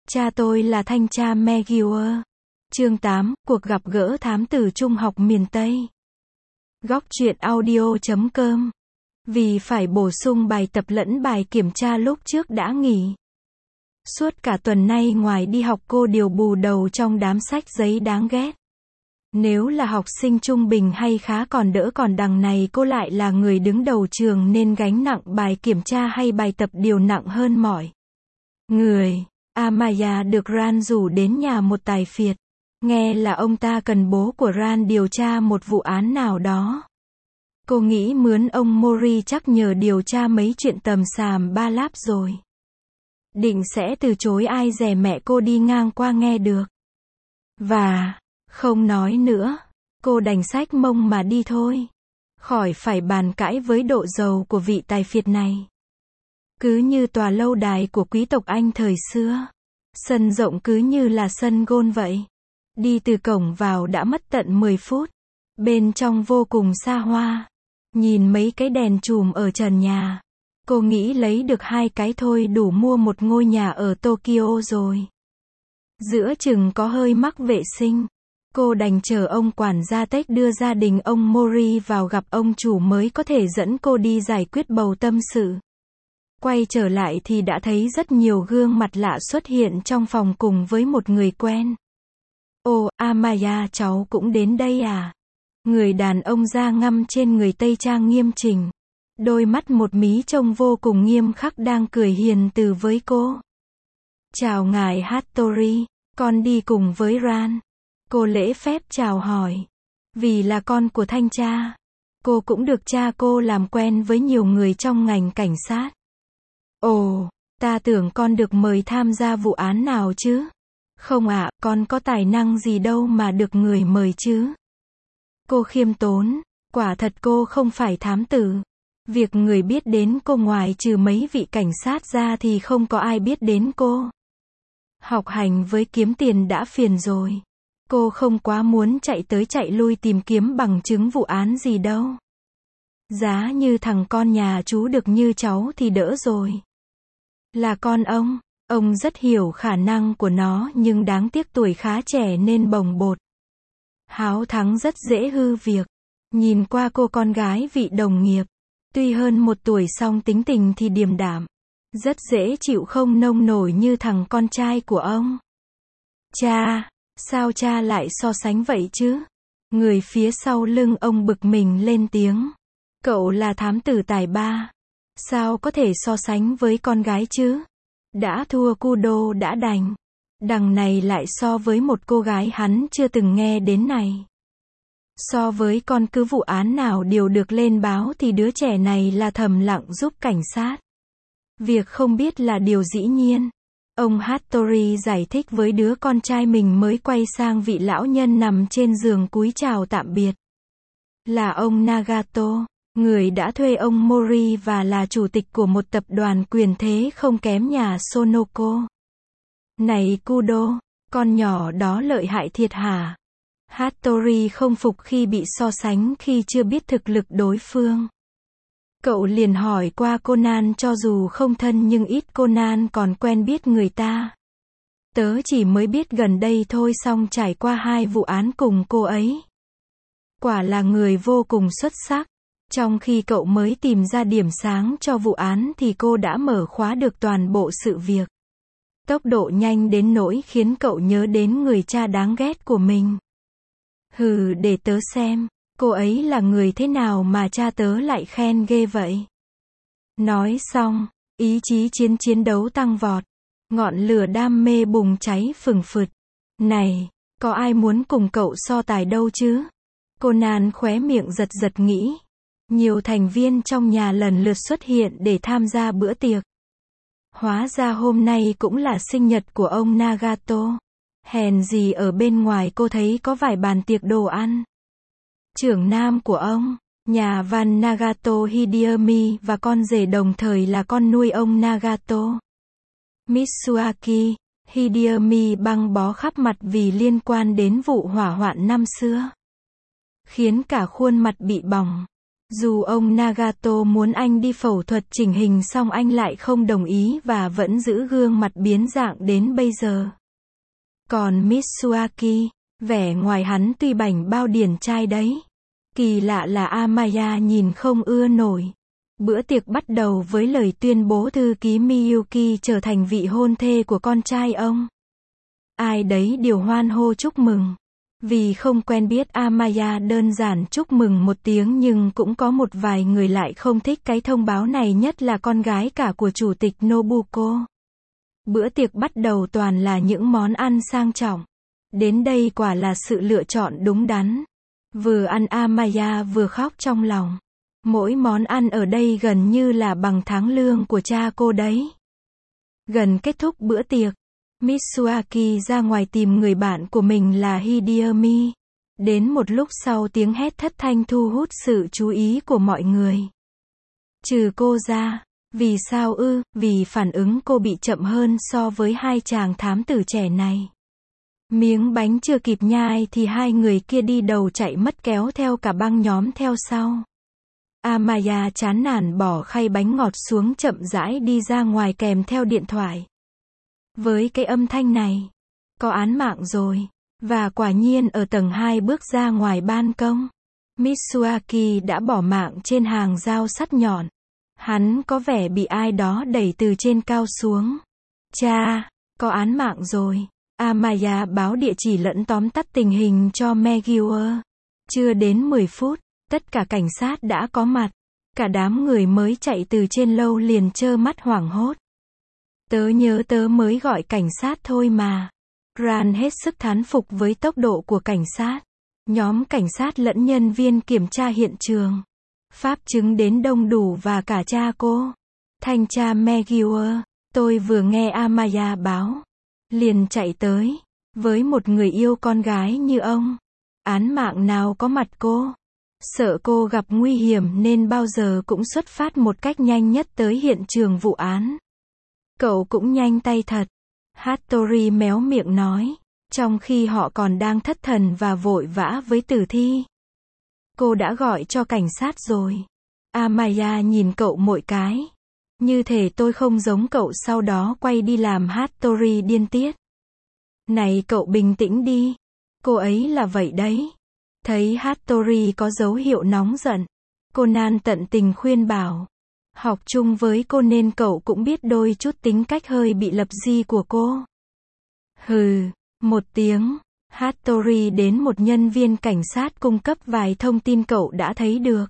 Cha tôi là thanh tra McGuire. Chương 8, cuộc gặp gỡ thám tử trung học miền Tây. Góc truyện audio.com. Vì phải bổ sung bài tập lẫn bài kiểm tra lúc trước đã nghỉ. Suốt cả tuần nay ngoài đi học cô đều bù đầu trong đám sách giấy đáng ghét. Nếu là học sinh trung bình hay khá còn đỡ, còn đằng này cô lại là người đứng đầu trường nên gánh nặng bài kiểm tra hay bài tập đều nặng hơn mọi người. Amaya được Ran rủ đến nhà một tài phiệt. Nghe là ông ta cần bố của Ran điều tra một vụ án nào đó. Cô nghĩ mướn ông Mori chắc nhờ điều tra mấy chuyện tầm xàm ba láp rồi. Định sẽ từ chối ai dè mẹ cô đi ngang qua nghe được. Và, không nói nữa, cô đành xách mông mà đi thôi. Khỏi phải bàn cãi với độ giàu của vị tài phiệt này. Cứ như tòa lâu đài của quý tộc Anh thời xưa. Sân rộng cứ như là sân golf vậy. Đi từ cổng vào đã mất tận 10 phút. Bên trong vô cùng xa hoa. Nhìn mấy cái đèn chùm ở trần nhà. Cô nghĩ lấy được 2 cái thôi đủ mua một ngôi nhà ở Tokyo rồi. Giữa chừng có hơi mắc vệ sinh. Cô đành chờ ông quản gia Tech đưa gia đình ông Mori vào gặp ông chủ mới có thể dẫn cô đi giải quyết bầu tâm sự. Quay trở lại thì đã thấy rất nhiều gương mặt lạ xuất hiện trong phòng cùng với một người quen. Ồ, Amaya, cháu cũng đến đây à? Người đàn ông da ngăm trên người Tây trang nghiêm chỉnh. Đôi mắt một mí trông vô cùng nghiêm khắc đang cười hiền từ với cô. Chào ngài Hattori, con đi cùng với Ran. Cô lễ phép chào hỏi. Vì là con của thanh tra, cô cũng được cha cô làm quen với nhiều người trong ngành cảnh sát. Ồ, ta tưởng con được mời tham gia vụ án nào chứ? Không ạ, con có tài năng gì đâu mà được người mời chứ? Cô khiêm tốn, quả thật cô không phải thám tử. Việc người biết đến cô ngoài trừ mấy vị cảnh sát ra thì không có ai biết đến cô. Học hành với kiếm tiền đã phiền rồi. Cô không quá muốn chạy tới chạy lui tìm kiếm bằng chứng vụ án gì đâu. Giá như thằng con nhà chú được như cháu thì đỡ rồi. Là con ông rất hiểu khả năng của nó nhưng đáng tiếc tuổi khá trẻ nên bồng bột. Háo thắng rất dễ hư việc. Nhìn qua cô con gái vị đồng nghiệp. Tuy hơn 1 tuổi song tính tình thì điềm đạm. Rất dễ chịu không nông nổi như thằng con trai của ông. Cha, sao cha lại so sánh vậy chứ? Người phía sau lưng ông bực mình lên tiếng. Cậu là thám tử tài ba. Sao có thể so sánh với con gái chứ? Đã thua kudo đã đành. Đằng này lại so với một cô gái hắn chưa từng nghe đến này. So với con cứ vụ án nào đều được lên báo thì đứa trẻ này là thầm lặng giúp cảnh sát. Việc không biết là điều dĩ nhiên. Ông Hattori giải thích với đứa con trai mình mới quay sang vị lão nhân nằm trên giường cúi chào tạm biệt. Là ông Nagato, người đã thuê ông Mori và là chủ tịch của một tập đoàn quyền thế không kém nhà Sonoko. Này Kudo, con nhỏ đó lợi hại thiệt hả? Hattori không phục khi bị so sánh khi chưa biết thực lực đối phương. Cậu liền hỏi qua Conan, cho dù không thân nhưng ít Conan còn quen biết người ta. Tớ chỉ mới biết gần đây thôi song trải qua 2 vụ án cùng cô ấy. Quả là người vô cùng xuất sắc. Trong khi cậu mới tìm ra điểm sáng cho vụ án thì cô đã mở khóa được toàn bộ sự việc. Tốc độ nhanh đến nỗi khiến cậu nhớ đến người cha đáng ghét của mình. Hừ, để tớ xem, cô ấy là người thế nào mà cha tớ lại khen ghê vậy. Nói xong, ý chí chiến đấu tăng vọt. Ngọn lửa đam mê bùng cháy phừng phực. Này, có ai muốn cùng cậu so tài đâu chứ? Conan khóe miệng giật giật nghĩ. Nhiều thành viên trong nhà lần lượt xuất hiện để tham gia bữa tiệc. Hóa ra hôm nay cũng là sinh nhật của ông Nagato. Hèn gì ở bên ngoài cô thấy có vài bàn tiệc đồ ăn. Trưởng nam của ông, nhà văn Nagato Hideyumi và con rể đồng thời là con nuôi ông Nagato. Mitsuaki Hideyumi băng bó khắp mặt vì liên quan đến vụ hỏa hoạn năm xưa. Khiến cả khuôn mặt bị bỏng. Dù ông Nagato muốn anh đi phẫu thuật chỉnh hình song anh lại không đồng ý và vẫn giữ gương mặt biến dạng đến bây giờ. Còn Mitsuaki, vẻ ngoài hắn tuy bảnh bao điển trai đấy. Kỳ lạ là Amaya nhìn không ưa nổi. Bữa tiệc bắt đầu với lời tuyên bố thư ký Miyuki trở thành vị hôn thê của con trai ông. Ai đấy đều hoan hô chúc mừng. Vì không quen biết Amaya đơn giản chúc mừng một tiếng nhưng cũng có một vài người lại không thích cái thông báo này, nhất là con gái cả của chủ tịch Nobuko. Bữa tiệc bắt đầu toàn là những món ăn sang trọng. Đến đây quả là sự lựa chọn đúng đắn. Vừa ăn Amaya vừa khóc trong lòng. Mỗi món ăn ở đây gần như là bằng tháng lương của cha cô đấy. Gần kết thúc bữa tiệc, Mitsuaki ra ngoài tìm người bạn của mình là Hideyumi. Đến một lúc sau tiếng hét thất thanh thu hút sự chú ý của mọi người. Trừ cô ra. Vì sao ư? Vì phản ứng cô bị chậm hơn so với hai chàng thám tử trẻ này. Miếng bánh chưa kịp nhai thì hai người kia đi đầu chạy mất kéo theo cả băng nhóm theo sau. Amaya chán nản bỏ khay bánh ngọt xuống chậm rãi đi ra ngoài kèm theo điện thoại. Với cái âm thanh này, có án mạng rồi. Và quả nhiên ở tầng 2 bước ra ngoài ban công, Mitsuaki đã bỏ mạng trên hàng dao sắt nhọn. Hắn có vẻ bị ai đó đẩy từ trên cao xuống. Cha, có án mạng rồi. Amaya báo địa chỉ lẫn tóm tắt tình hình cho Meguier. Chưa đến 10 phút, tất cả cảnh sát đã có mặt. Cả đám người mới chạy từ trên lâu liền trơ mắt hoảng hốt. Tớ nhớ tớ mới gọi cảnh sát thôi mà. Ran hết sức thán phục với tốc độ của cảnh sát. Nhóm cảnh sát lẫn nhân viên kiểm tra hiện trường. Pháp chứng đến đông đủ và cả cha cô. Thanh tra Meguier, tôi vừa nghe Amaya báo. Liền chạy tới. Với một người yêu con gái như ông, án mạng nào có mặt cô. Sợ cô gặp nguy hiểm nên bao giờ cũng xuất phát một cách nhanh nhất tới hiện trường vụ án. Cậu cũng nhanh tay thật. Hattori méo miệng nói. Trong khi họ còn đang thất thần và vội vã với tử thi. Cô đã gọi cho cảnh sát rồi. Amaya nhìn cậu mỗi cái. Như thể tôi không giống cậu, sau đó quay đi làm Hattori điên tiết. Này cậu bình tĩnh đi. Cô ấy là vậy đấy. Thấy Hattori có dấu hiệu nóng giận, Conan tận tình khuyên bảo. Học chung với cô nên cậu cũng biết đôi chút tính cách hơi bị lập di của cô. Hừ, một tiếng. Hattori đến một nhân viên cảnh sát cung cấp vài thông tin cậu đã thấy được.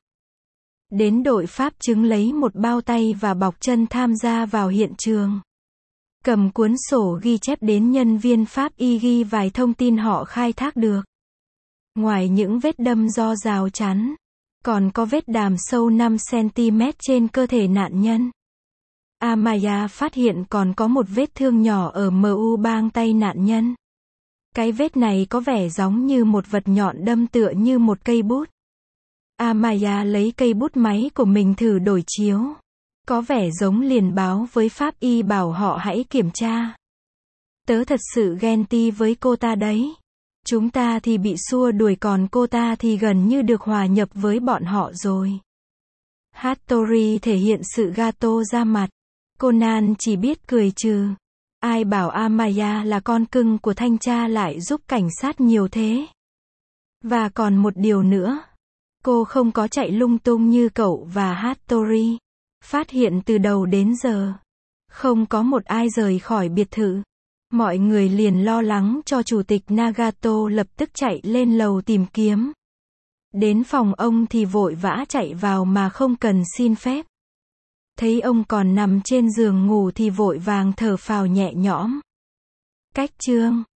Đến đội pháp chứng lấy một bao tay và bọc chân tham gia vào hiện trường. Cầm cuốn sổ ghi chép đến nhân viên pháp y ghi vài thông tin họ khai thác được. Ngoài những vết đâm do rào chắn, còn có vết đàm sâu 5 cm trên cơ thể nạn nhân. Amaya phát hiện còn có một vết thương nhỏ ở mu bang tay nạn nhân. Cái vết này có vẻ giống như một vật nhọn đâm tựa như một cây bút. Amaya lấy cây bút máy của mình thử đổi chiếu. Có vẻ giống, liền báo với pháp y bảo họ hãy kiểm tra. Tớ thật sự ghen tị với cô ta đấy. Chúng ta thì bị xua đuổi còn cô ta thì gần như được hòa nhập với bọn họ rồi. Hattori thể hiện sự gato ra mặt. Conan chỉ biết cười trừ. Ai bảo Amaya là con cưng của thanh tra lại giúp cảnh sát nhiều thế. Và còn một điều nữa. Cô không có chạy lung tung như cậu và Hattori. Phát hiện từ đầu đến giờ, không có một ai rời khỏi biệt thự. Mọi người liền lo lắng cho chủ tịch Nagato, lập tức chạy lên lầu tìm kiếm. Đến phòng ông thì vội vã chạy vào mà không cần xin phép. Thấy ông còn nằm trên giường ngủ thì vội vàng thở phào nhẹ nhõm. Cách chương